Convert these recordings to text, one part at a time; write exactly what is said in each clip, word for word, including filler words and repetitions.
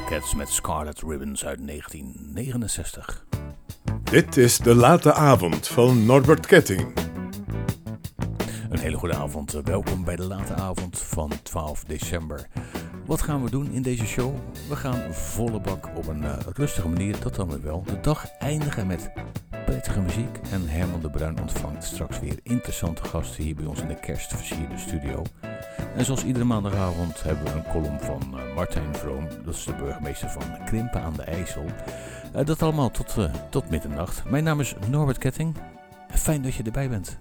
Thundercats met Scarlet Ribbons uit negentien negenenzestig. Dit is De Late Avond van Norbert Ketting. Een hele goede avond. Welkom bij De Late Avond van twaalf december. Wat gaan we doen in deze show? We gaan volle bak op een uh, rustige manier, dat dan weer wel, de dag eindigen met prettige muziek. En Herman de Bruin ontvangt straks weer interessante gasten hier bij ons in de kerstversierde studio. En zoals iedere maandagavond hebben we een column van uh, Martijn Vroom, dat is de burgemeester van Krimpen aan de IJssel. Uh, dat allemaal tot, uh, tot middernacht. Mijn naam is Norbert Ketting. Fijn dat je erbij bent.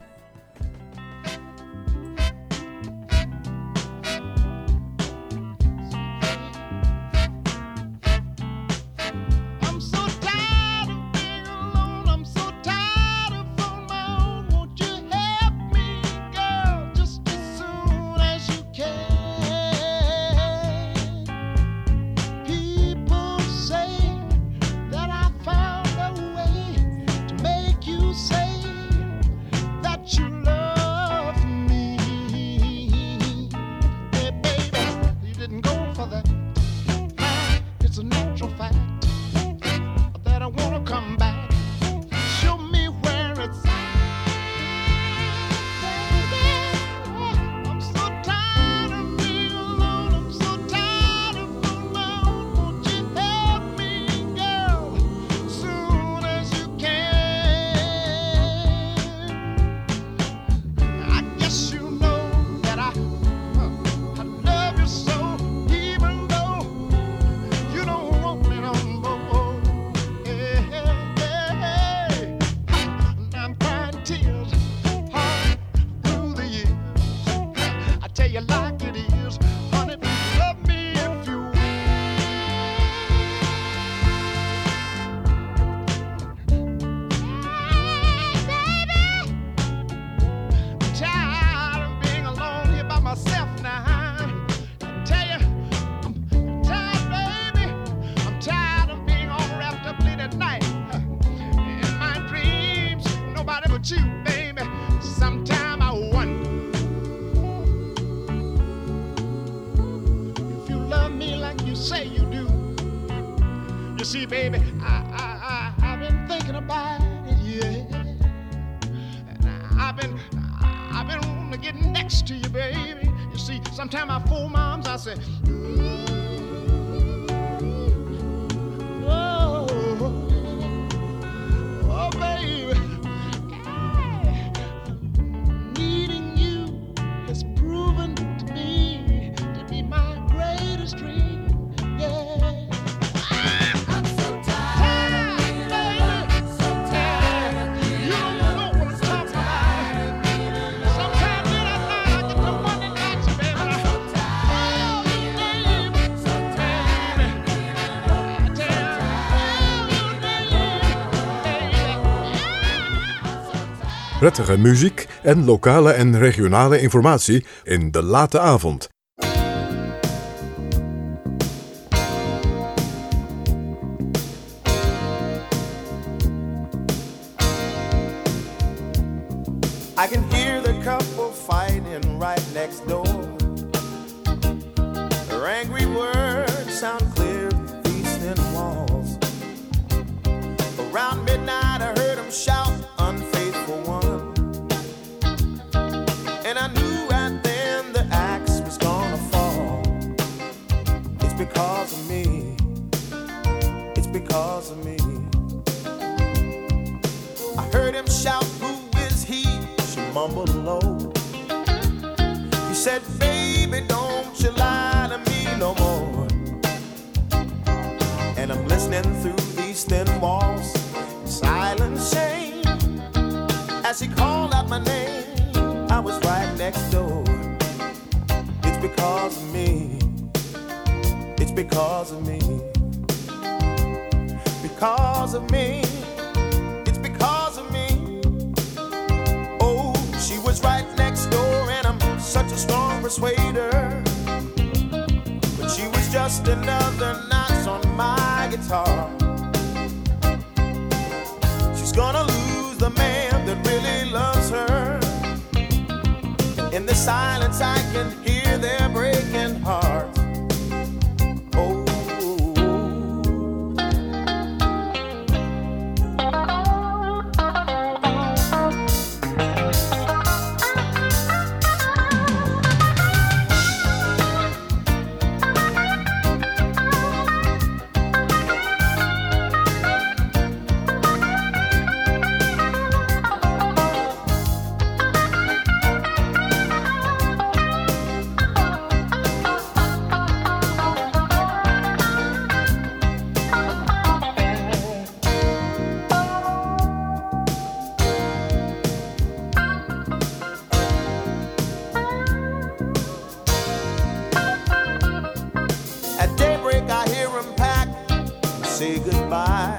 Sometimes I fool moms, I say, oh, oh, baby, needing you has proven to me to be my greatest dream, yeah. Prettige muziek en lokale en regionale informatie in De Late Avond. I can hear the couple fighting right next door. Their angry words sound clear through these thin walls. Around midnight I heard them shout, unfaithful one. And I knew right then the axe was gonna fall. It's because of me. It's because of me. I heard him shout, who is he? She mumbled low. He said, baby, don't you lie to me no more. And I'm listening through these thin walls, silent shame. As he called out my name, I was right next door. It's because of me. It's because of me. Because of me. It's because of me. Oh, she was right next door and I'm such a strong persuader. But she was just another notch on my guitar. She's gonna lose the man that really loves her. In the silence I can hear their breaking hearts. Oh, Say goodbye.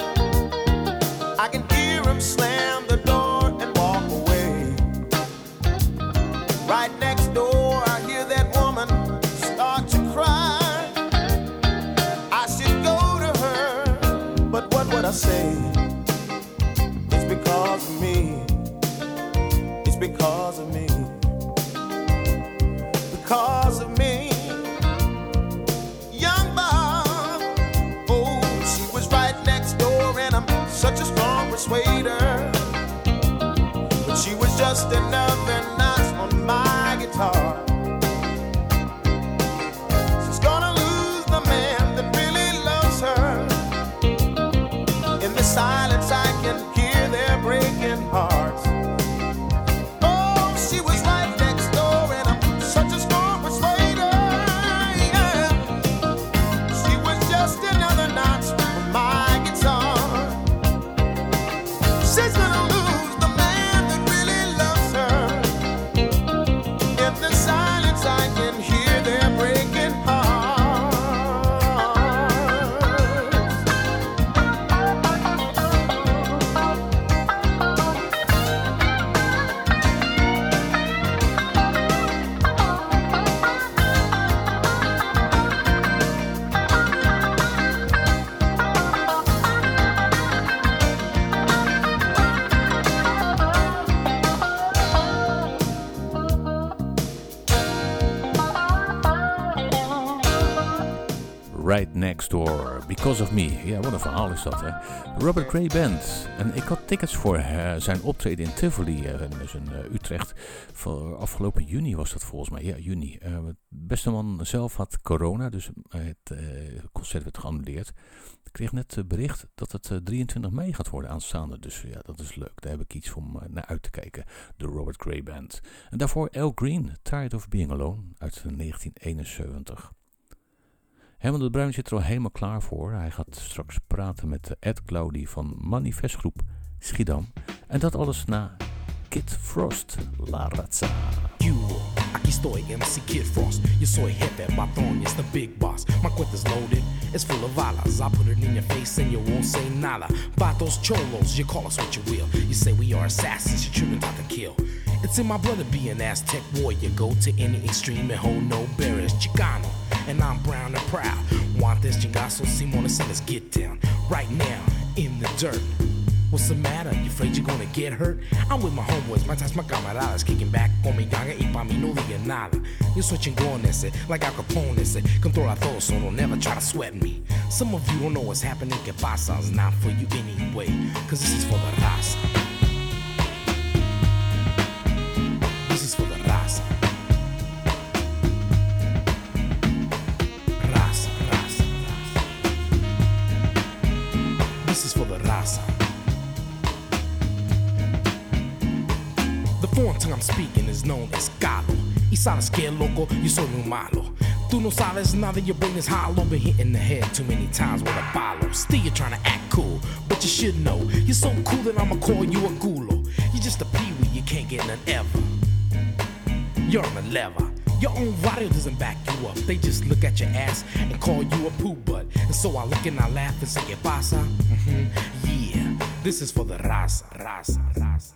I can hear him slam the door and walk away. Right next door, I hear that woman start to cry. I should go to her, but what would I say? It's because of me. It's because of me. Because of me. Such a strong persuader, but she was just another notch on my guitar. She's gonna lose the man that really loves her. In the silence I can hear their breaking hearts. Oh, she was right next door and I'm such a strong persuader, yeah. She was just another notch on my guitar. She's gonna lose the man that really loves her. In the silence I can hear their breaking hearts. Right Next Door, Because of Me. Ja, wat een verhaal is dat, hè. Robert Cray Band. En ik had tickets voor uh, zijn optreden in Tivoli, uh, dus in uh, Utrecht. Voor afgelopen juni was dat volgens mij. Ja, juni. Uh, de beste man zelf had corona, dus uh, het uh, concert werd geannuleerd. Ik kreeg net uh, bericht dat het uh, drieëntwintig mei gaat worden aanstaande. Dus ja, dat is leuk. Daar heb ik iets om uh, naar uit te kijken. De Robert Cray Band. En daarvoor Al Green, Tired of Being Alone, uit negentien eenenzeventig. Herman de Bruin zit er al helemaal klaar voor. Hij gaat straks praten met Ed Claudi van Manifestgroep Schiedam. En dat alles na Kid Frost, La Razza. You, aquí estoy, M C Kid Frost. Yo soy jefe, patrón, it's the big boss. My cuenta's loaded, it's full of balas. I put it in your face and you won't say nada. Vatos, cholos, you call us what you will. You say we are assassins, you're tripping out to kill. It's in my blood to be an Aztec warrior. Go to any extreme and hold no barriers. Chicano, and I'm brown and proud. Want this chingazo, Simona, so let's get down. Right now, in the dirt. What's the matter? You afraid you're gonna get hurt? I'm with my homeboys, my ties, my camaradas. Kicking back con mi ganga y pa' mí no diga nada. Yo soy chingón ese, like Al Capone ese. Controla todo, so don't never try to sweat me. Some of you don't know what's happening, que pasa. It's not for you anyway, cause this is for the raza. This is for the raza. Raza, raza, raza. This is for the raza. The foreign tongue I'm speaking is known as Galo. Y sabes que loco, yo soy muy malo. Tú no sabes nada, your brain is hollow. Been hit in the head too many times with a follow. Still you're trying to act cool, but you should know you're so cool that I'ma call you a gulo. You're just a peewee, you can't get none ever. You're on the lever. Your own radio doesn't back you up. They just look at your ass and call you a poo butt. And so I look and I laugh and say, ¿Qué pasa? Mm-hmm. Yeah, this is for the raza, raza, raza.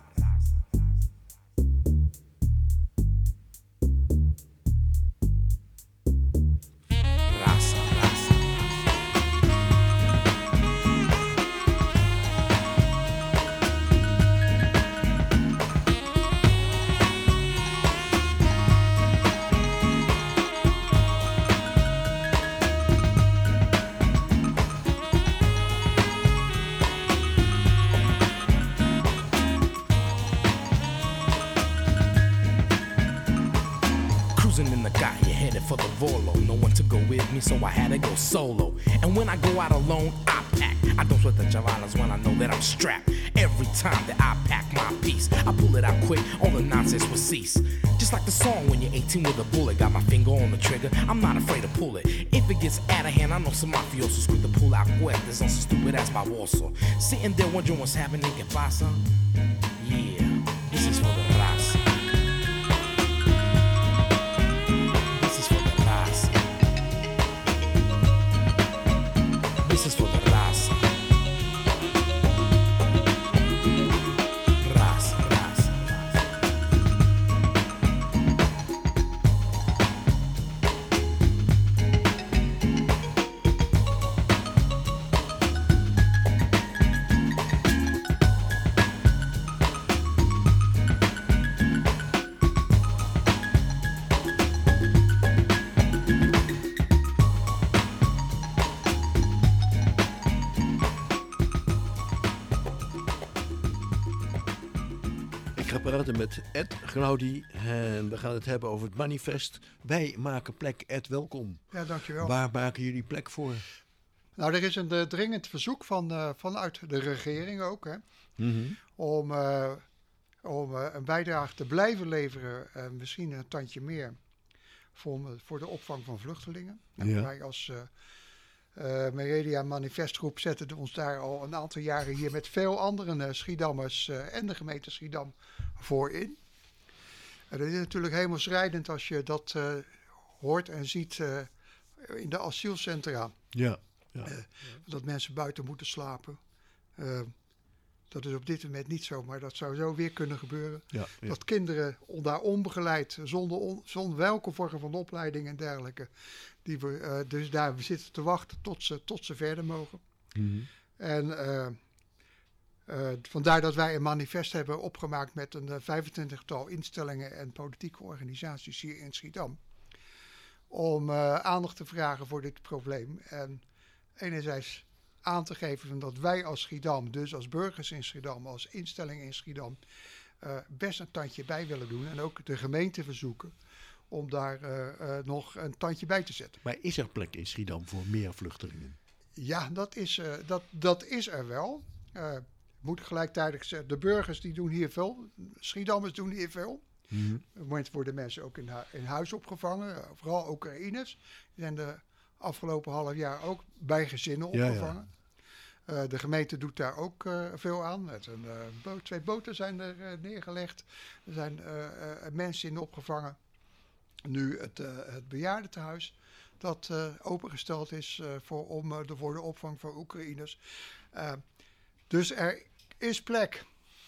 Volo. No one to go with me, so I had to go solo. And when I go out alone, I pack. I don't sweat the javalas when I know that I'm strapped. Every time that I pack my piece, I pull it out quick, all the nonsense will cease. Just like the song when you're eighteen with a bullet. Got my finger on the trigger, I'm not afraid to pull it. If it gets out of hand, I know some mafiosos quick to pull out cuerdas on some stupid ass baboso. Sitting there wondering what's happening, que pasa? Yeah, this is for the raza. This is for the raza. This is for the raza. Raza, raza, raza. Ik ga praten met Ed Graudi en we gaan het hebben over het manifest. Wij maken plek. Ed, welkom. Ja, dankjewel. Waar maken jullie plek voor? Nou, er is een uh, dringend verzoek van, uh, vanuit de regering ook, hè, Mm-hmm. om, uh, om uh, een bijdrage te blijven leveren, uh, misschien een tandje meer, voor, voor de opvang van vluchtelingen. En Ja. wij als uh, uh, Meredia Manifestgroep zetten ons daar al een aantal jaren hier met veel andere uh, Schiedammers uh, en de gemeente Schiedam voor in. En het is natuurlijk hemelsrijdend als je dat uh, hoort en ziet uh, in de asielcentra. Ja. ja. Uh, dat mensen buiten moeten slapen. Uh, dat is op dit moment niet zo, maar dat zou zo weer kunnen gebeuren. ja, ja. Dat kinderen on- daar onbegeleid, zonder, on- zonder welke vorm van opleiding en dergelijke, die we uh, dus daar zitten te wachten tot ze, tot ze verder mogen. Mm-hmm. En uh, uh, vandaar dat wij een manifest hebben opgemaakt met een uh, vijfentwintigtal instellingen en politieke organisaties hier in Schiedam. Om uh, aandacht te vragen voor dit probleem. En enerzijds aan te geven dat wij als Schiedam, dus als burgers in Schiedam, als instelling in Schiedam, uh, best een tandje bij willen doen. En ook de gemeente verzoeken om daar uh, uh, nog een tandje bij te zetten. Maar is er plek in Schiedam voor meer vluchtelingen? Ja, dat is, uh, dat, dat is er wel. Uh, moet gelijktijdig zeggen, de burgers die doen hier veel. Schiedammers doen hier veel. Mm-hmm. Op het moment worden mensen ook in, hu- in huis opgevangen. uh, Vooral Oekraïners. Die zijn de afgelopen half jaar ook bij gezinnen Ja, ja. opgevangen. Uh, de gemeente doet daar ook uh, veel aan. Met een, uh, boot, twee boten zijn er uh, neergelegd. Er zijn uh, uh, mensen in opgevangen. Nu het, uh, het bejaardentehuis dat uh, opengesteld is uh, voor, om, uh, de, voor de opvang van Oekraïners. Uh, dus er is plek.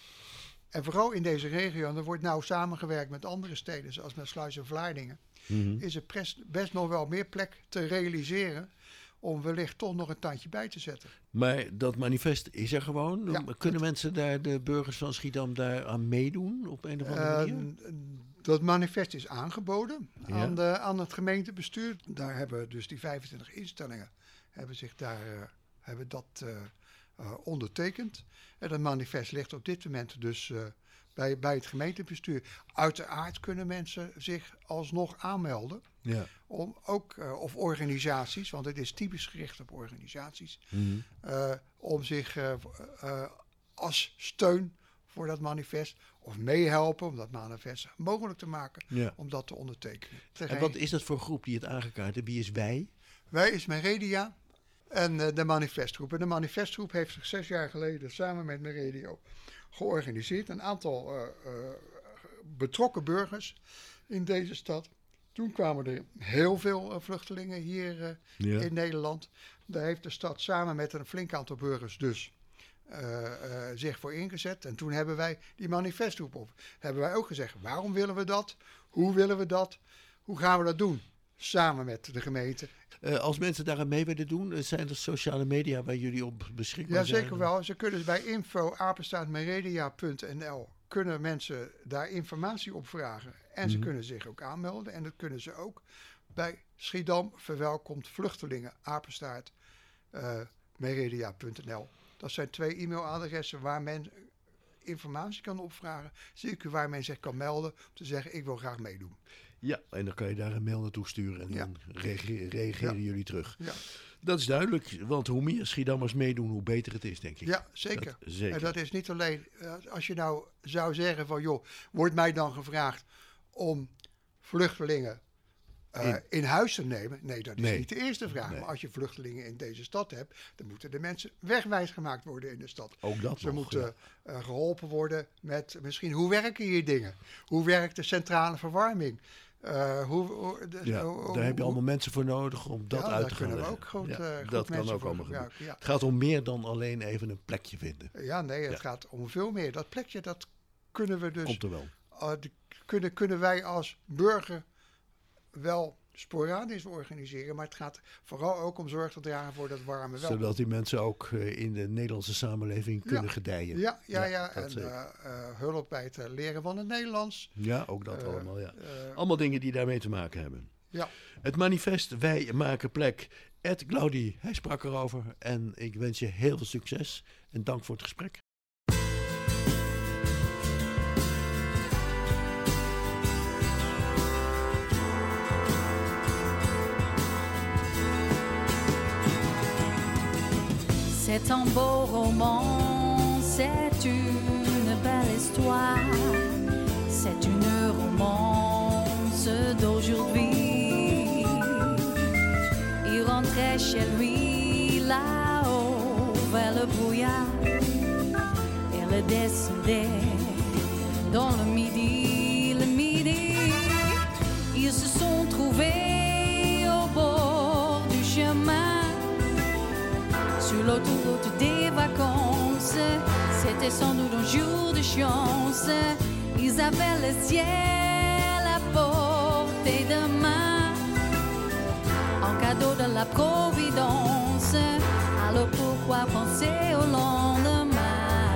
En vooral in deze regio, en er wordt nauw samengewerkt met andere steden, zoals met Sluis en Vlaardingen, Mm-hmm. is er pres- best nog wel meer plek te realiseren om wellicht toch nog een tandje bij te zetten. Maar dat manifest is er gewoon. Ja. Kunnen mensen daar, de burgers van Schiedam, daar aan meedoen op een of andere manier? Uh, dat manifest is aangeboden Ja. aan, de, aan het gemeentebestuur. Daar hebben dus die vijfentwintig instellingen hebben zich daar, uh, hebben dat uh, uh, ondertekend. En dat manifest ligt op dit moment dus uh, bij, bij het gemeentebestuur. Uiteraard kunnen mensen zich alsnog aanmelden. Ja. Om ook, uh, of organisaties, want het is typisch gericht op organisaties, Mm-hmm. uh, om zich uh, uh, als steun voor dat manifest of meehelpen om dat manifest mogelijk te maken, Ja. om dat te ondertekenen. En wat is dat voor groep die het aangekaart heeft? Wie is wij? Wij is Meredia en uh, de manifestgroep. En de manifestgroep heeft zich zes jaar geleden samen met Meredio georganiseerd. Een aantal uh, uh, betrokken burgers in deze stad. Toen kwamen er heel veel uh, vluchtelingen hier uh, Ja. in Nederland. Daar heeft de stad samen met een flink aantal burgers dus uh, uh, zich voor ingezet. En toen hebben wij die manifestgroep op. Hebben wij ook gezegd, waarom willen we dat? Hoe willen we dat? Hoe gaan we dat doen? Samen met de gemeente. Uh, als mensen daaraan mee willen doen, uh, zijn er sociale media waar jullie op beschikbaar Ja, zijn? zeker wel. Ze kunnen bij info apenstaartje meredia punt n l kunnen mensen daar informatie op vragen. En ze Mhm. kunnen zich ook aanmelden. En dat kunnen ze ook bij Schiedam verwelkomt vluchtelingen, apenstaart, uh, meredia punt n l. Dat zijn twee e-mailadressen waar men informatie kan opvragen. Zeker waar men zich kan melden om te zeggen, ik wil graag meedoen. Ja, en dan kan je daar een mail naartoe sturen en Ja. dan reage- reageren Ja. jullie terug. Ja, Dat is duidelijk, want hoe meer Schiedammers meedoen, hoe beter het is, denk ik. ja zeker. Dat, zeker. En dat is niet alleen, eh, als je nou zou zeggen van joh, wordt mij dan gevraagd om vluchtelingen uh, In- in huis te nemen? Nee, dat is Nee. niet de eerste vraag. Nee. Maar als je vluchtelingen in deze stad hebt, dan moeten de mensen wegwijs gemaakt worden in de stad. Ook dat Ze nog, moeten ja. eh, geholpen worden met misschien hoe werken hier dingen? Hoe werkt de centrale verwarming? Uh, hoe, hoe, de, Ja, hoe- daar heb je hoe- allemaal mensen voor nodig om dat Ja, uit daar te gaan kunnen we leggen. ook goed, Ja, eh, goed dat kan mensen ook voor allemaal gebeuren. gebruiken, ja. Het gaat om meer dan alleen even een plekje vinden. Ja, nee, het Ja. gaat om veel meer. Dat plekje, dat kunnen we dus Komt er wel. Uh, de- kunnen, kunnen wij als burger wel sporadisch organiseren. Maar het gaat vooral ook om zorg te dragen voor dat warme welkom. Zodat die mensen ook eh, in de Nederlandse samenleving kunnen Ja. gedijen. Ja, ja, ja. dat En zeker. uh, uh, hulp bij het uh, leren van het Nederlands. Ja, ook dat Eh, allemaal, ja. eh, Allemaal dingen die daarmee te maken hebben. Ja, Het manifest Wij maken plek. Ed Glaudi, hij sprak erover. En ik wens je heel veel succes. En dank voor het gesprek. C'est un beau roman, c'est une belle histoire, c'est une romance d'aujourd'hui. Il rentrait chez lui là-haut vers le brouillard et le descendait dans le midi, le midi. Ils se sont trouvés au bord du chemin. Sur l'autoroute des vacances, c'était sans doute un jour de chance. Ils avaient le ciel à portée de main, en cadeau de la Providence. Alors pourquoi penser au lendemain?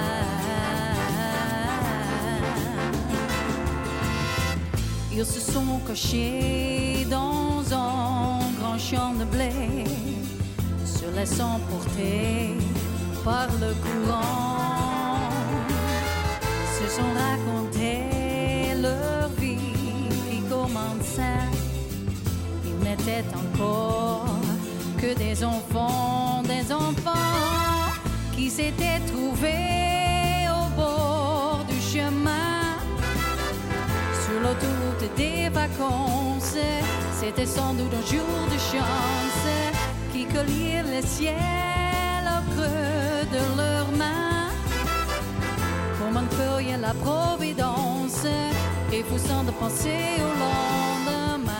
Ils se sont cachés dans un grand champ de blé, se laissant porter par le courant, se sont racontés leur vie qui commençait. Ils n'étaient encore que des enfants, des enfants qui s'étaient trouvés au bord du chemin. Sur l'autoroute des vacances, c'était sans doute un jour de chance qui collèrent le ciel au creux de leurs mains, comme un feuille la Providence, et poussant de penser au lendemain.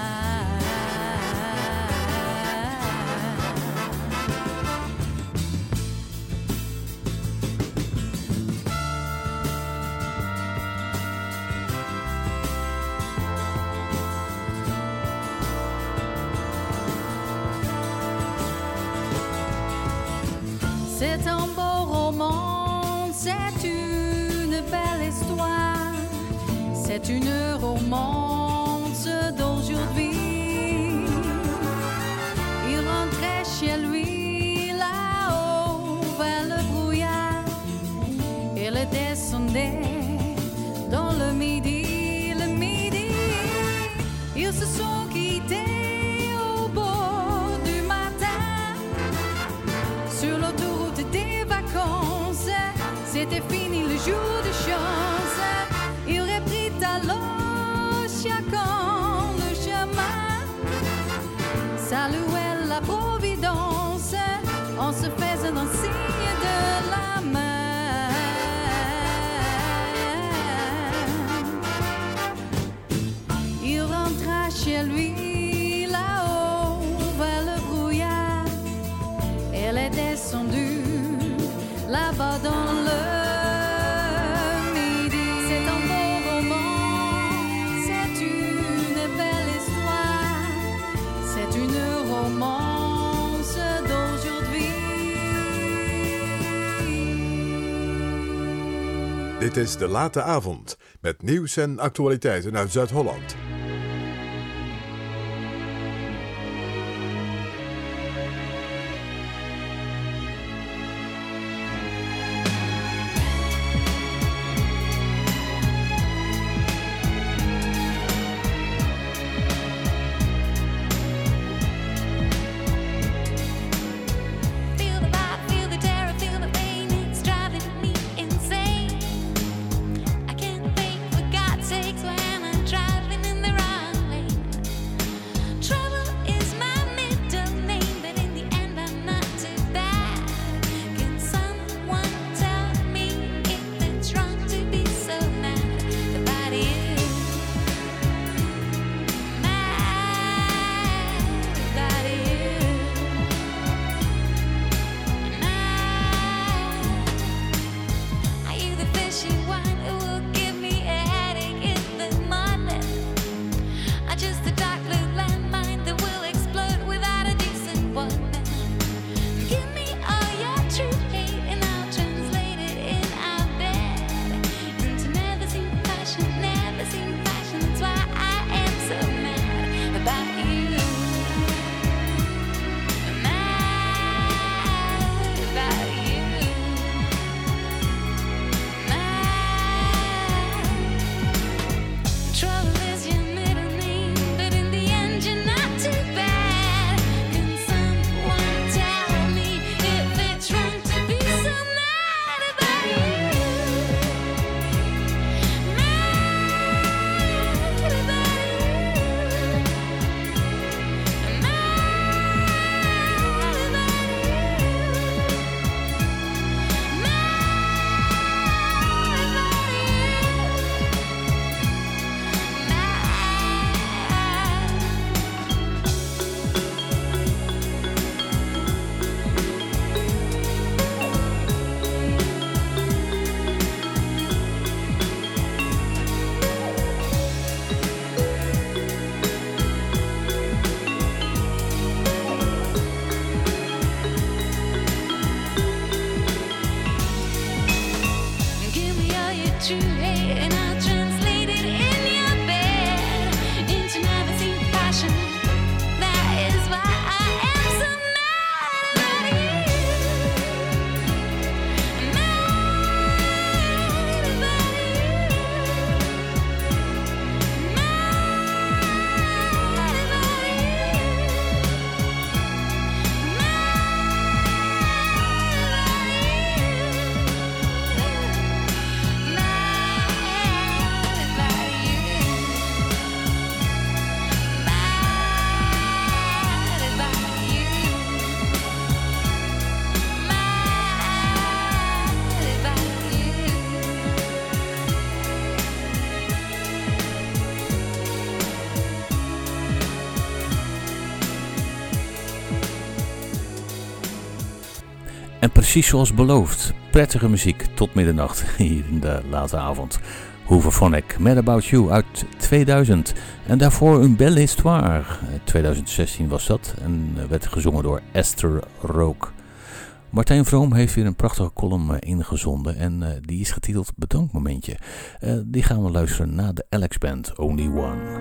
C'est un beau roman, c'est une belle histoire, c'est une romance d'aujourd'hui. Il rentrait chez lui là-haut vers le brouillard et le descendait dans le midi, le midi. Ils se sont quittés au bord du matin sur l'autoroute des vacances. C'était fini le jour de chance. Il reprit alors chacun le chemin, saluait la Providence en se faisant un signe de la main. Il rentra chez lui là-haut vers le brouillard. Elle est descendue là-bas dans le midi. C'est un beau roman, c'est une belle histoire, c'est une romance d'aujourd'hui. Dit is De Late Avond met nieuws en actualiteiten uit Zuid-Holland. En precies zoals beloofd, prettige muziek tot middernacht hier in de late avond. Hooverphonic, Mad About You uit tweeduizend. En daarvoor een belle histoire. twintig zestien was dat en werd gezongen door Esther Rook. Martijn Vroom heeft weer een prachtige column ingezonden en uh, die is getiteld Bedankmomentje. Uh, die gaan we luisteren na de Alex Band, Only One.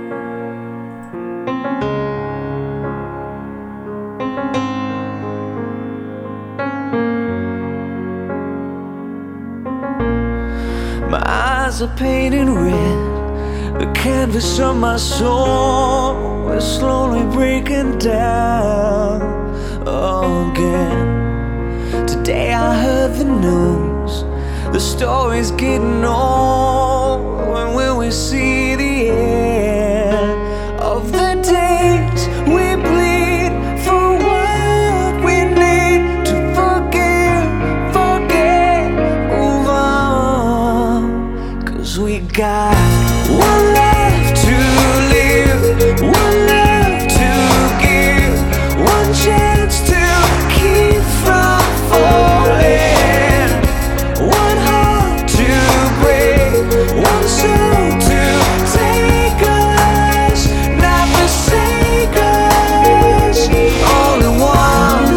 My eyes are painted red. The canvas of my soul is slowly breaking down again. Today I heard the news. The story's getting old. When will we see the end of the days we bleed for what we need to forgive, forget, move on? 'Cause we got one life to live, one life to give, one chance to keep from falling, one heart to break, one soul to take us, not forsake us, only one,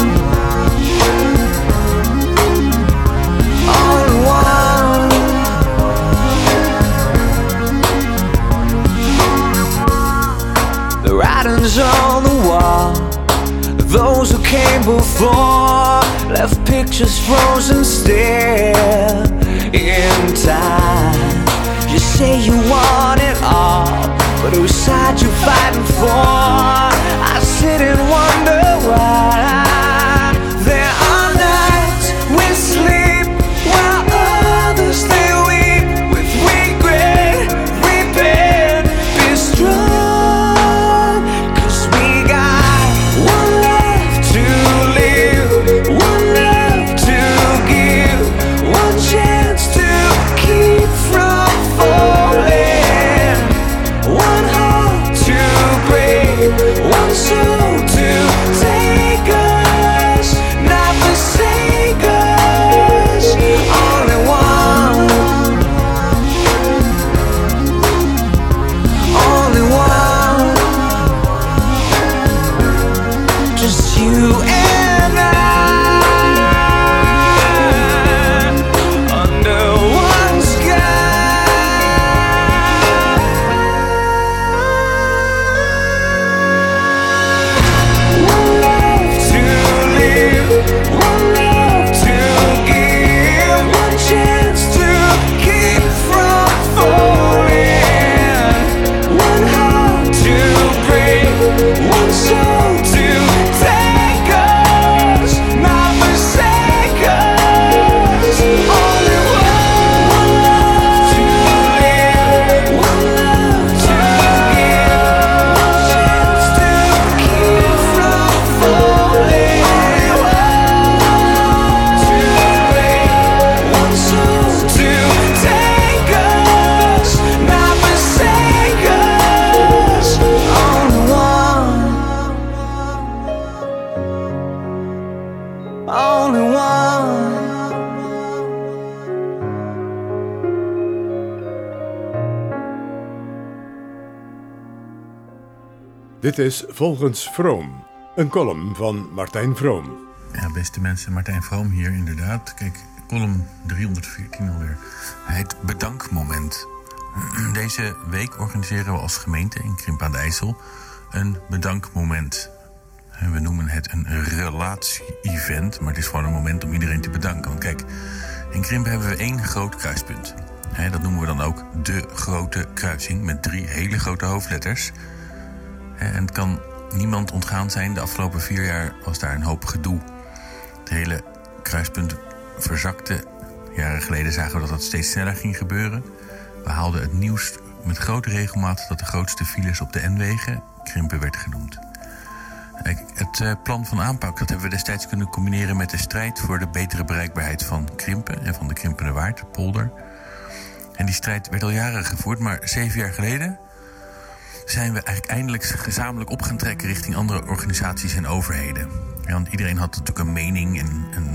only one. The writing's on the wall. Those who came before left pictures frozen still in time. You say you want it all, but whose side you fighting for? I sit and wonder why. There are nights we sleep while others they weep with regret. Repent, be strong, 'cause we got one life to live, one love to give, one chance to keep from falling, one heart to break, one soul to take us, not forsake us, only one, only one, just you and I, under one sky. One life to live, one love to give, one chance to keep from falling, one heart to break, one soul to take us, not forsake us, only one, one love to live, one love to give, one chance to keep from falling, one heart to break, one soul to take us, not forsake us, only one, only one. Dit is Volgens Vroom, een column van Martijn Vroom. Ja, beste mensen, Martijn Vroom hier inderdaad. Kijk, column driehonderdveertien alweer. Het bedankmoment. Deze week organiseren we als gemeente in Krimpen aan de IJssel een bedankmoment. We noemen het een relatie-event, maar het is gewoon een moment om iedereen te bedanken. Want kijk, in Krimpen hebben we één groot kruispunt. Dat noemen we dan ook de grote kruising met drie hele grote hoofdletters. En het kan niemand ontgaan zijn, de afgelopen vier jaar was daar een hoop gedoe. Het hele kruispunt verzakte. Jaren geleden zagen we dat dat steeds sneller ging gebeuren. We haalden het nieuws met grote regelmaat dat de grootste files op de N-wegen Krimpen werd genoemd. Het plan van aanpak dat hebben we destijds kunnen combineren met de strijd voor de betere bereikbaarheid van Krimpen en van de Krimpenerwaard, polder. En die strijd werd al jaren gevoerd, maar zeven jaar geleden zijn we eigenlijk eindelijk gezamenlijk op gaan trekken richting andere organisaties en overheden. Ja, want iedereen had natuurlijk een mening en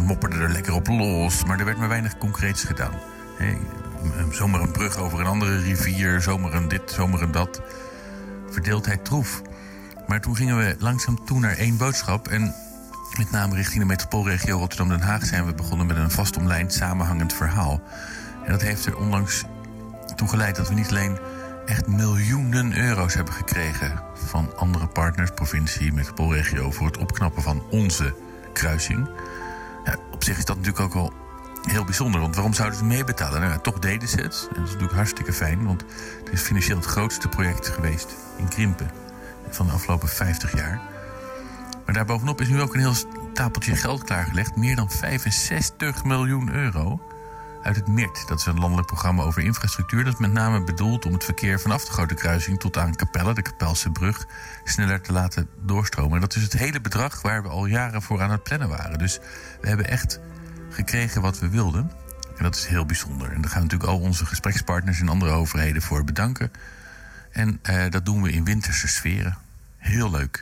mopperde er lekker op los, maar er werd maar weinig concreets gedaan. Hey, zomaar een brug over een andere rivier, zomaar een dit, zomaar een dat. Verdeeldheid troef. Maar toen gingen we langzaam toe naar één boodschap. En met name richting de metropoolregio Rotterdam-Den Haag zijn we begonnen met een vast omlijnd samenhangend verhaal. En dat heeft er onlangs toe geleid dat we niet alleen echt miljoenen euro's hebben gekregen van andere partners, provincie, metropoolregio, voor het opknappen van onze kruising. Ja, op zich is dat natuurlijk ook wel heel bijzonder, want waarom zouden ze meebetalen? Nou ja, toch deden ze het. En dat is natuurlijk hartstikke fijn, want het is financieel het grootste project geweest in Krimpen van de afgelopen vijftig jaar. Maar daarbovenop is nu ook een heel stapeltje geld klaargelegd. Meer dan vijfenzestig miljoen euro uit het M I R T. Dat is een landelijk programma over infrastructuur. Dat is met name bedoeld om het verkeer vanaf de Grote Kruising tot aan Capelle, de Kapelse brug, sneller te laten doorstromen. En dat is het hele bedrag waar we al jaren voor aan het plannen waren. Dus we hebben echt gekregen wat we wilden. En dat is heel bijzonder. En daar gaan we natuurlijk al onze gesprekspartners en andere overheden voor bedanken. En uh, dat doen we in winterse sferen. Heel leuk.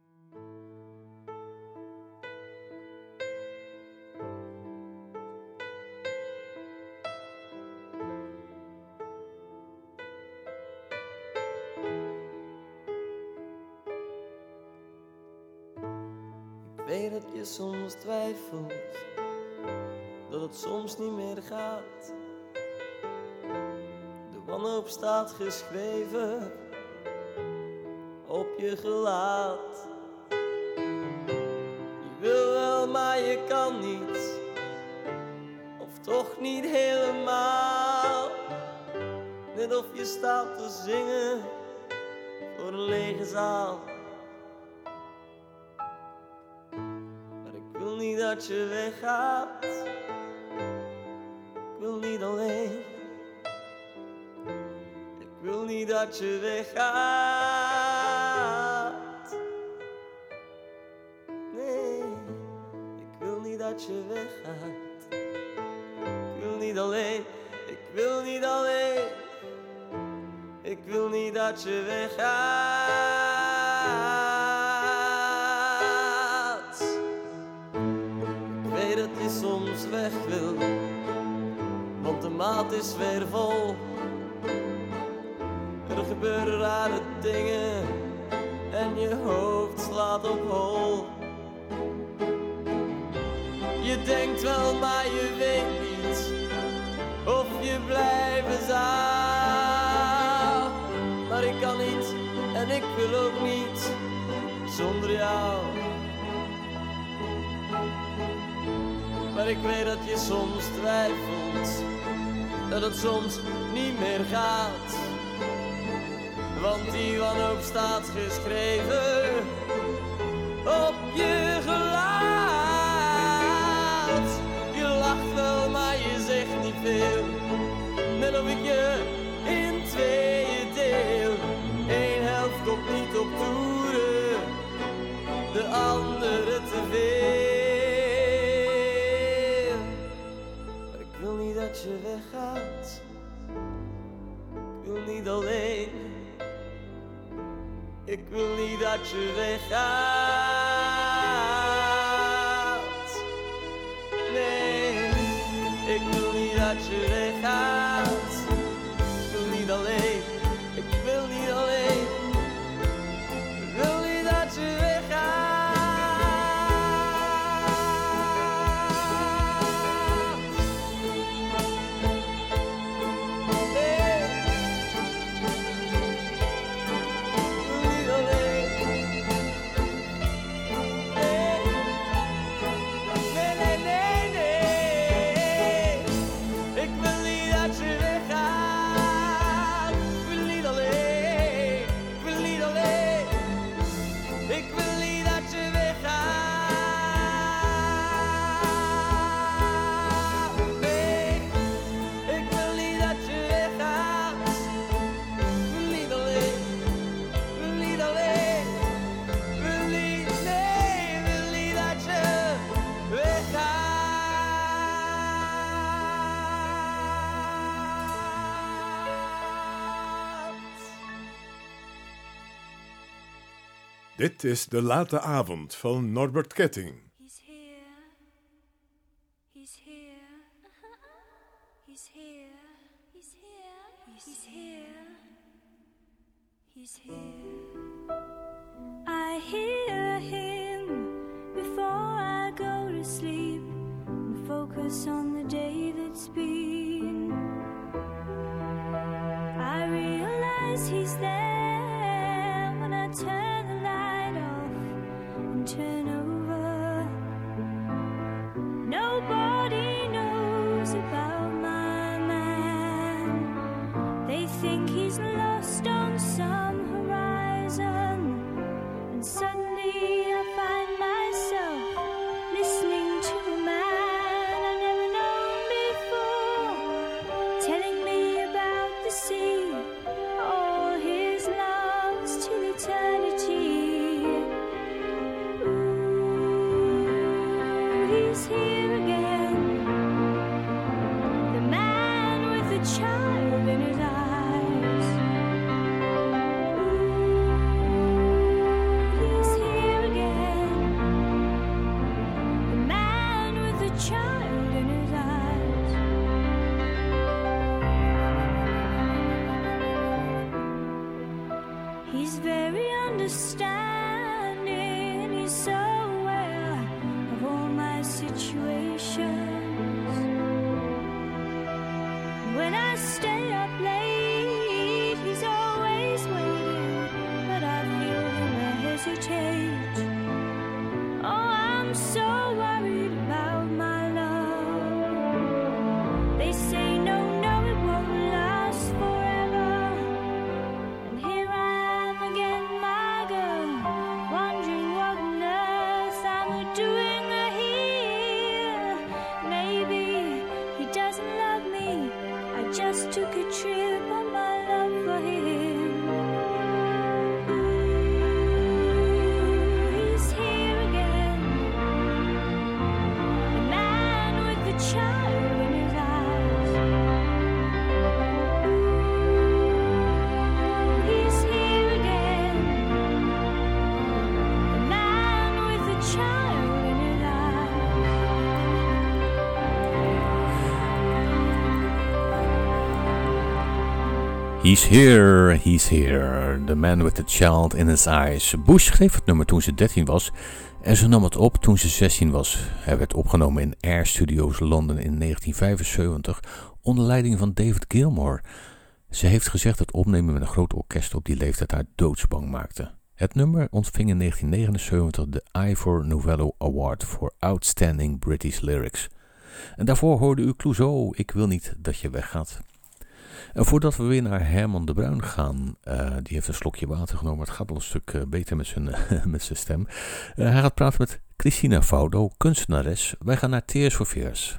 Ik weet dat je soms twijfelt, dat het soms niet meer gaat. De wanhoop staat geschreven op je gelaat. Je wil wel, maar je kan niet, of toch niet helemaal. Net of je staat te zingen voor een lege zaal. Ik wil niet dat je weggaat, ik wil niet alleen. Ik wil niet dat je weggaat. Nee, ik wil niet dat je weggaat. Ik wil niet alleen, ik wil niet alleen. Ik wil niet dat je weggaat. Ik weet dat je soms weg wil, want de maat is weer vol. Er gebeuren rare dingen en je hoofd slaat op hol. Je denkt wel, maar je weet niet of je blijven zou. Maar ik kan niet en ik wil ook niet zonder jou. Maar ik weet dat je soms twijfelt, dat het soms niet meer gaat. Want die wanhoop staat geschreven op je gelaat. Je lacht wel, maar je zegt niet veel. Net of ik je in tweeën deel. Eén helft komt niet op toeren, de andere te veel. Maar ik wil niet dat je weggaat, ik wil niet alleen. Ik wil niet dat je weggaat. Nee, ik wil niet dat je weggaat. Ik wil niet alleen. Ik wil niet alleen. Ik wil niet dat je weggaat. Dit is De Late Avond van Norbert Ketting. He's here, He's here. He's here. He's here. He's here. He's here. I hear him before I go to sleep and focus on the day that's been. I realize he's there when I turn the light off and turn over. Nobody knows about my man. They think he's lost on some horizon, and suddenly I find myself listening to a man I never known before, telling me about the sea, all his loves till eternity. Ooh, he's here again, the man with the child in his eyes. Ooh, he's here again, the man with the child in his eyes. He's very understanding, he's so aware of all my situations. When I stay up late, he's always waiting, but I feel him hesitate. Oh, I'm so worried about my love. They say no, no, it won't last forever. And here I am again, my girl, wondering what on earth I'm doing here. Maybe he doesn't love me, I just took a trip on my love for him. Ooh, he's here again, the man with the child in his eyes. Ooh, he's here again, the man with the child in his eyes. He's here, he's here. The man with the child in his eyes. Bush schreef het nummer toen ze dertien was en ze nam het op toen ze zestien was. Hij werd opgenomen in Air Studios London in negentien vijfenzeventig onder leiding van David Gilmour. Ze heeft gezegd dat opnemen met een groot orkest op die leeftijd haar doodsbang maakte. Het nummer ontving in negentien negenenzeventig de Ivor Novello Award voor Outstanding British Lyrics. En daarvoor hoorde u Clouseau, Ik wil niet dat je weggaat. En voordat we weer naar Herman de Bruin gaan, uh, die heeft een slokje water genomen, het gaat al een stuk uh, beter met zijn, uh, met zijn stem. Uh, hij gaat praten met Christina Faudo, kunstenares. Wij gaan naar Tears for Fears.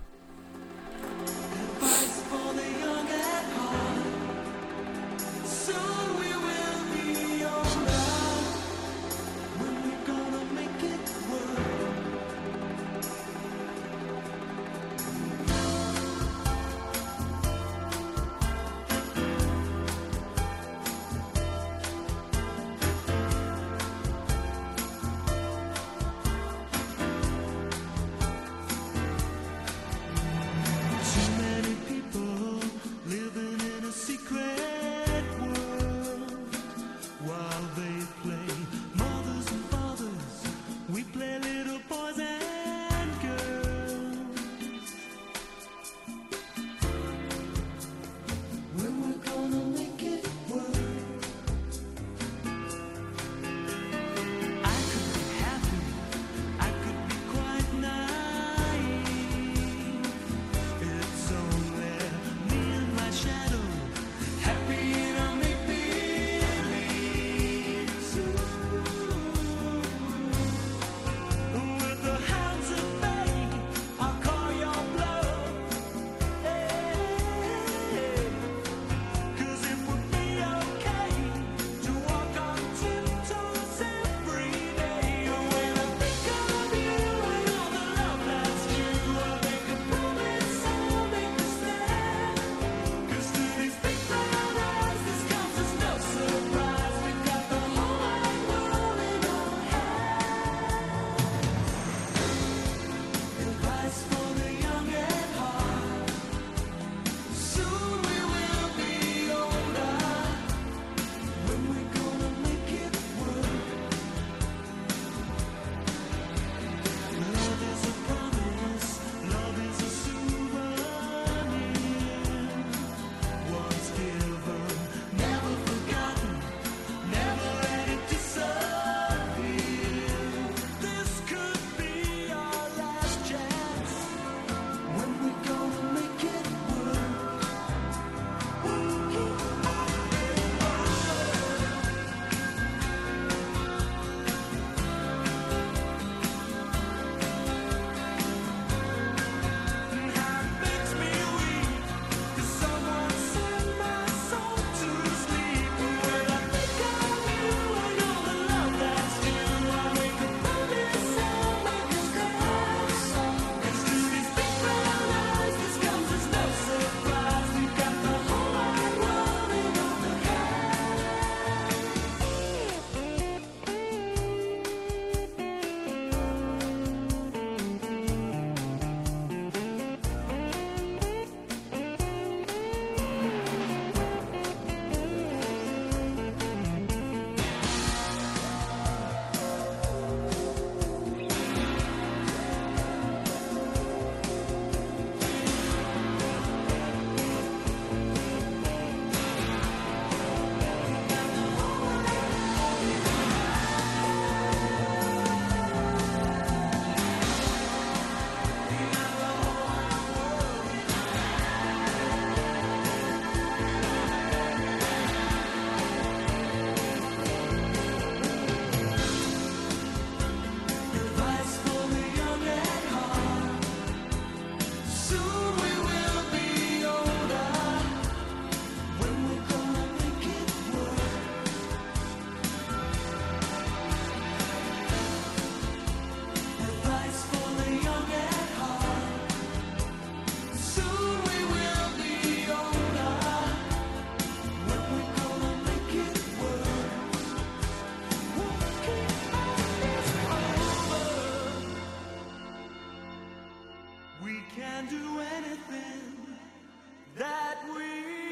can do anything that we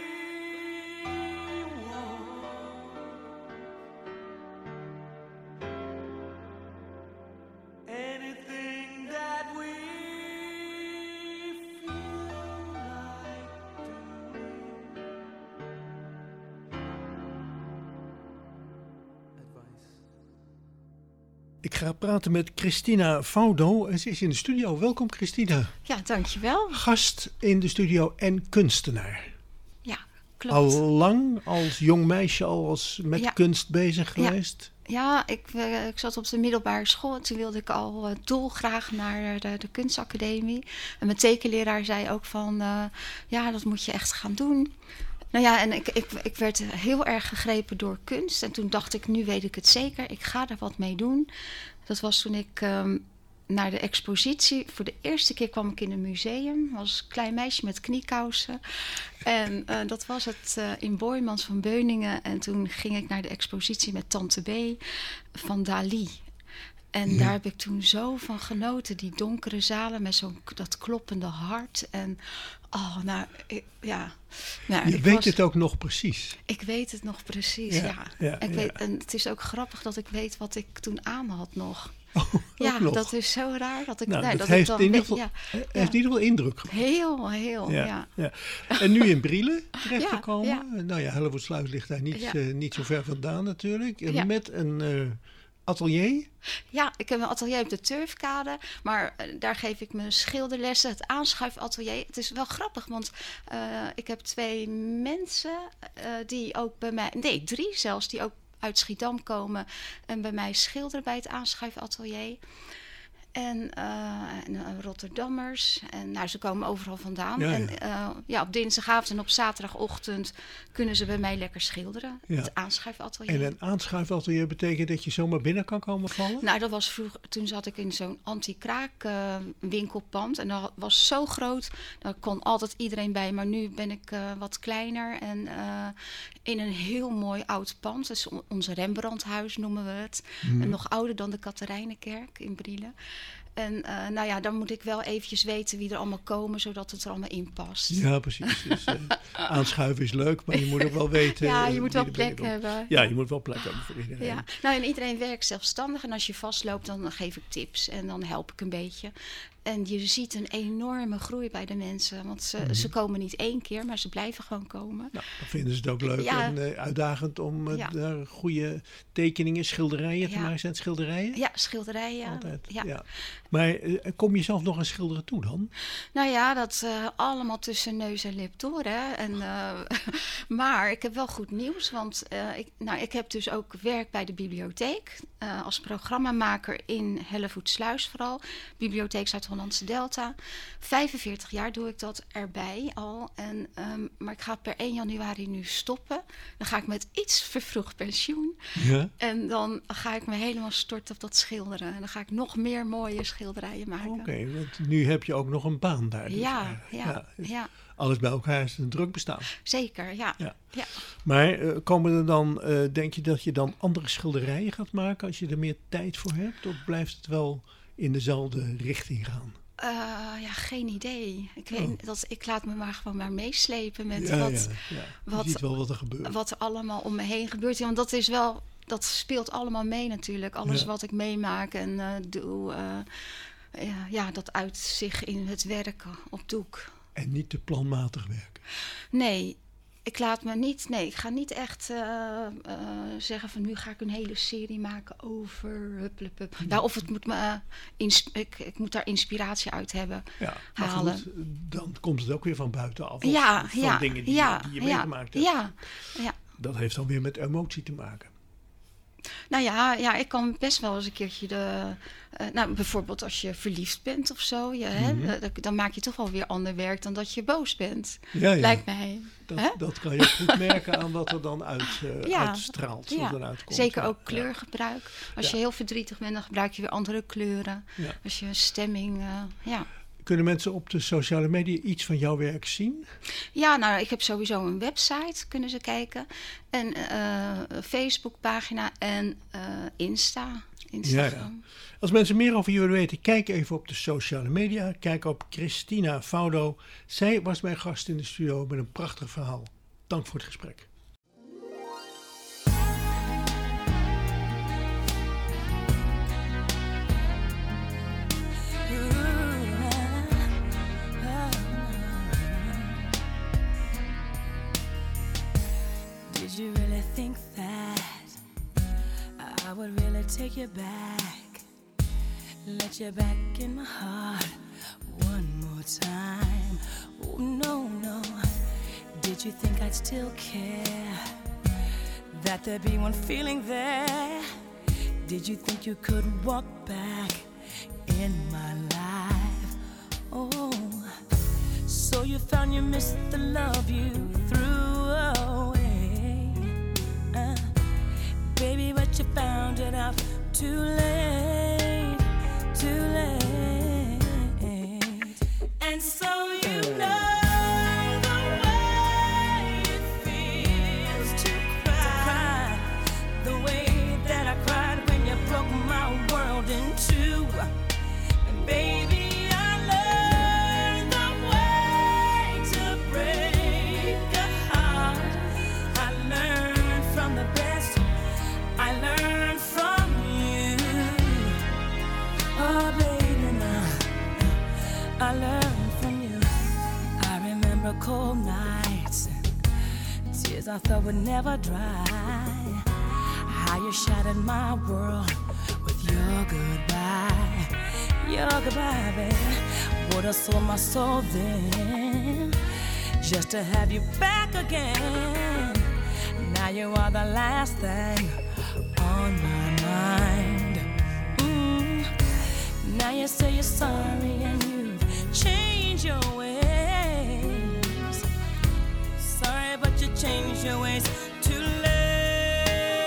want. Anything that we feel like doing. Advice. Ik ga praten met Christina Faudo en ze is in de studio. Welkom Christina. Ja, dankjewel. Gast in de studio en kunstenaar. Ja, klopt. Al lang als jong meisje al als met Ja. kunst bezig geweest? Ja, ik, eh, ik zat op de middelbare school en toen wilde ik al uh, dolgraag naar de, de kunstacademie. En mijn tekenleraar zei ook van, uh, ja, dat moet je echt gaan doen. Nou ja, en ik, ik, ik werd heel erg gegrepen door kunst. En toen dacht ik, nu weet ik het zeker, ik ga er wat mee doen. Dat was toen ik um, naar de expositie, voor de eerste keer kwam ik in een museum. Ik was een klein meisje met kniekousen. En uh, dat was het uh, in Boijmans van Beuningen. En toen ging ik naar de expositie met Tante B van Dali. En Ja. daar heb ik toen zo van genoten. Die donkere zalen met zo'n dat kloppende hart. En oh, nou, ik, ja. Nou, Je ik weet was- het ook nog precies. Ik weet het nog precies, Ja, ja. ja, ik ja. Weet, en het is ook grappig dat ik weet wat ik toen aan had nog. Oh, ja, nog. dat is zo raar. Dat ik, Nou, nee, dat dat heeft ik dan in ieder weet- geval, ja, heeft ja. in ieder geval indruk gemaakt. Heel, heel, ja. Ja, ja. En nu in Brielen terechtgekomen. Ja, Nou ja, Hellevoetsluis ligt daar niet, Ja. eh, niet zo ver vandaan natuurlijk. En Ja. met een eh, atelier. Ja, ik heb een atelier op de Turfkade, maar eh, daar geef ik mijn schilderlessen, het aanschuifatelier. Het is wel grappig, want eh, ik heb twee mensen eh, die ook bij mij, nee, drie zelfs, die ook uit Schiedam komen en bij mij schilderen bij het aanschuifatelier. En, eh, en uh, Rotterdammers. En nou, ze komen overal vandaan. Ja, ja. En uh, ja, op dinsdagavond en op zaterdagochtend kunnen ze bij mij lekker schilderen. Ja. Het aanschuifatelier. En een aanschuifatelier betekent dat je zomaar binnen kan komen vallen? Nou, dat was vroeger. Toen zat ik in zo'n anti-kraak uh, winkelpand. En dat was zo groot. Daar kon altijd iedereen bij. Maar nu ben ik uh, wat kleiner. En uh, in een heel mooi oud pand. Dus on- onze Rembrandthuis noemen we het. Mhm. En nog ouder dan de Katerijnenkerk in Brielen. En uh, nou ja, dan moet ik wel eventjes weten wie er allemaal komen, zodat het er allemaal in past. Ja, precies. Dus, uh, aanschuiven is leuk, maar je moet ook wel weten... Ja, je uh, moet wie wel er plek binnenkomt. hebben. Ja, je moet wel plek hebben voor iedereen. Ja, nou en iedereen werkt zelfstandig en als je vastloopt dan geef ik tips en dan help ik een beetje. En je ziet een enorme groei bij de mensen, want ze, Mhm. ze komen niet één keer, maar ze blijven gewoon komen. Nou, dan vinden ze het ook leuk Ja. en uh, uitdagend om uh, Ja. daar goede tekeningen, schilderijen te Ja. maken. Zijn het schilderijen? Ja, schilderijen. Altijd, Ja. ja. Maar uh, kom je zelf nog aan schilderen toe dan? Nou ja, dat uh, allemaal tussen neus en lip door. Hè? En, uh, maar ik heb wel goed nieuws, want uh, ik, nou, ik heb dus ook werk bij de bibliotheek. Uh, als programmamaker in Hellevoetsluis vooral. Bibliotheek Zuid-Hollandse Delta. vijfenveertig jaar doe ik dat erbij al. En, um, maar ik ga per één januari nu stoppen. Dan ga ik met iets vervroegd pensioen. Ja. En dan ga ik me helemaal storten op dat schilderen. En dan ga ik nog meer mooie schilderijen maken. Oké, okay, want nu heb je ook nog een baan daar. Dus Ja, ja, ja. ja. Alles bij elkaar is een druk bestaan. Zeker, ja. Ja. ja. Maar uh, komen er dan, uh, denk je dat je dan andere schilderijen gaat maken als je er meer tijd voor hebt? Of blijft het wel in dezelfde richting gaan? Uh, ja, geen idee. Ik, weet, Oh. dat, ik laat me maar gewoon maar meeslepen met Ja, wat, ja, ja. Je wat, ziet wel wat er gebeurt. wat er allemaal om me heen gebeurt. Ja, want dat is wel, dat speelt allemaal mee natuurlijk. Alles Ja. wat ik meemaak en uh, doe, uh, ja, ja, dat uit zich in het werken op doek. En niet te planmatig werken. Nee, ik laat me niet, nee, ik ga niet echt uh, uh, zeggen van nu ga ik een hele serie maken over hup, hup, hup. Ja, of het moet me, uh, ins- ik, ik moet daar inspiratie uit hebben, Ja, maar halen. goed, dan komt het ook weer van buitenaf. Of Ja, van ja, dingen die, ja, die je ja, meegemaakt hebt. ja, ja. Dat heeft dan weer met emotie te maken. Nou ja, ja, ik kan best wel eens een keertje de... Uh, nou, bijvoorbeeld als je verliefd bent of zo. Je, Mhm. hè, dan, dan maak je toch wel weer ander werk dan dat je boos bent. Ja, ja. Lijkt mij. Dat, Hè? dat kan je ook goed merken aan wat er dan uit, uh, Ja, uitstraalt. ja. Wat eruit komt. Zeker Ja, ook ja. kleurgebruik. Als Ja. je heel verdrietig bent, dan gebruik je weer andere kleuren. Ja. Als je een stemming... Uh, ja. Kunnen mensen op de sociale media iets van jouw werk zien? ja, nou, ik heb sowieso een website, kunnen ze kijken. En uh, een Facebookpagina en uh, Insta. Instagram. Ja, ja. Als mensen meer over je willen weten, kijk even op de sociale media. Kijk op Christina Faudo. Zij was mijn gast in de studio met een prachtig verhaal. Dank voor het gesprek. Did you really think that I would really take you back, let you back in my heart one more time? Oh no, no. Did you think I'd still care, that there'd be one feeling there? Did you think you could walk back in my life? Oh, so you found you missed the love you threw away, uh, baby, but you found it out too late, too late. And so you know the way it feels to cry, the way that I cried when you broke my world in two. And baby, I learned the way to break a heart. I learned from the best, I learned from you. Oh baby, now I learned from you. I remember cold nights, tears I thought would never dry. How you shattered my world with your goodbye, your goodbye, baby. Would have sold my soul then, just to have you back again. Now you are the last thing on my mind. Mm. Now you say you're sorry and you've changed your ways. Sorry, but you changed your ways too late.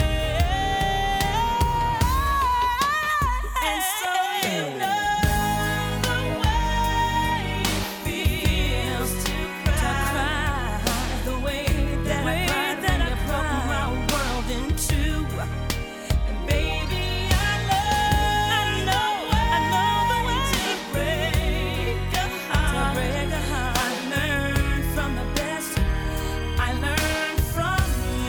And so you know the way it feels to cry, the way that I cried when you broke my world in two. And baby, I love, I know, I know the way to break a heart. I learned from the best, I learned from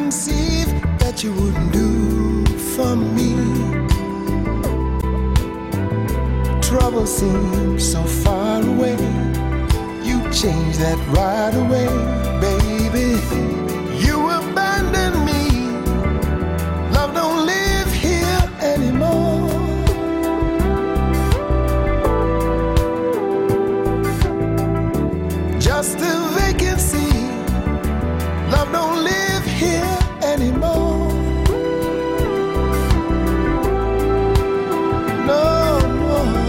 conceive that you wouldn't do for me. Trouble seems so far away. You changed that right away, baby. You abandoned me. Love don't live here anymore. Just a vacancy. Love don't live here anymore. No more.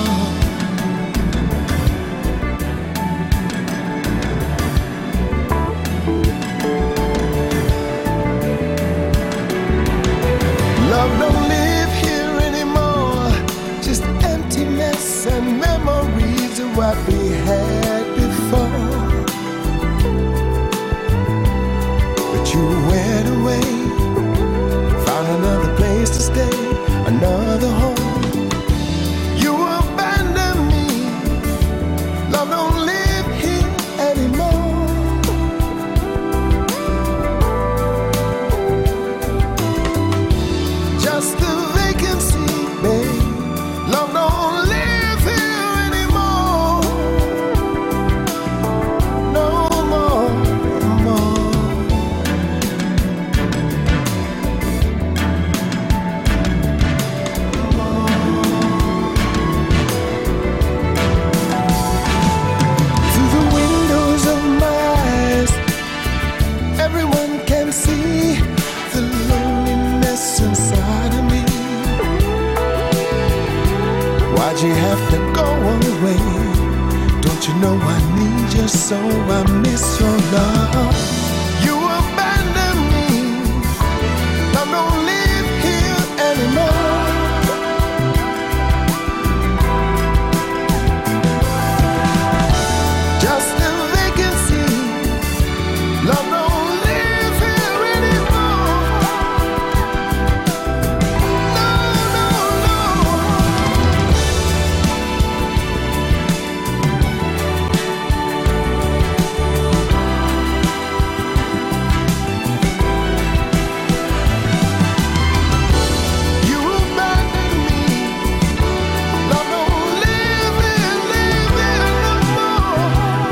Love don't live here anymore. Just emptiness and memories of what we had before. But you went away, found another place to stay, another home. You abandoned me. Love don't live here anymore. Just a vacancy, babe. Love don't live here anymore. No more, no more. Through the windows of my eyes, everyone can see the loneliness inside of me. Why'd you have to go away? Don't you know I need you so? I miss your love. You abandoned me. Love don't live here anymore. Just a vacancy. Love don't live here anymore. No, no, no. You abandoned me. Love don't live here, live here no more.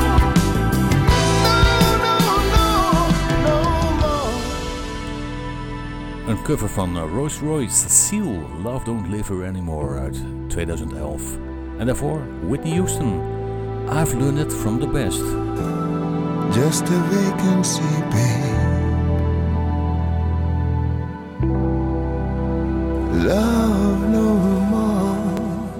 No, no, no, no more. Een cover van uh, Rolls Royce, Seal, Love Don't Live Here Anymore uit tweeduizend elf. En daarvoor Whitney Houston, I've Learned It From The Best. Just a vacancy, babe. Love no more.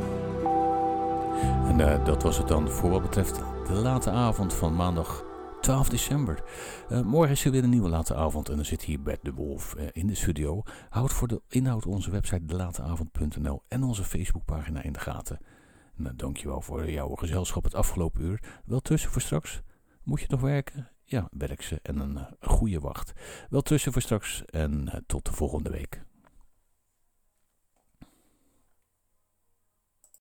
En uh, dat was het dan voor wat betreft de late avond van maandag twaalf december. Uh, morgen is er weer een nieuwe late avond en dan zit hier Bert de Wolf uh, in de studio. Houd voor de inhoud onze website de late avond punt n l en onze Facebookpagina in de gaten. En, uh, dankjewel voor jouw gezelschap het afgelopen uur. Wel tussen voor straks. Moet je nog werken? Ja, werk ze en een uh, goede wacht. Wel tussen voor straks en uh, tot de volgende week.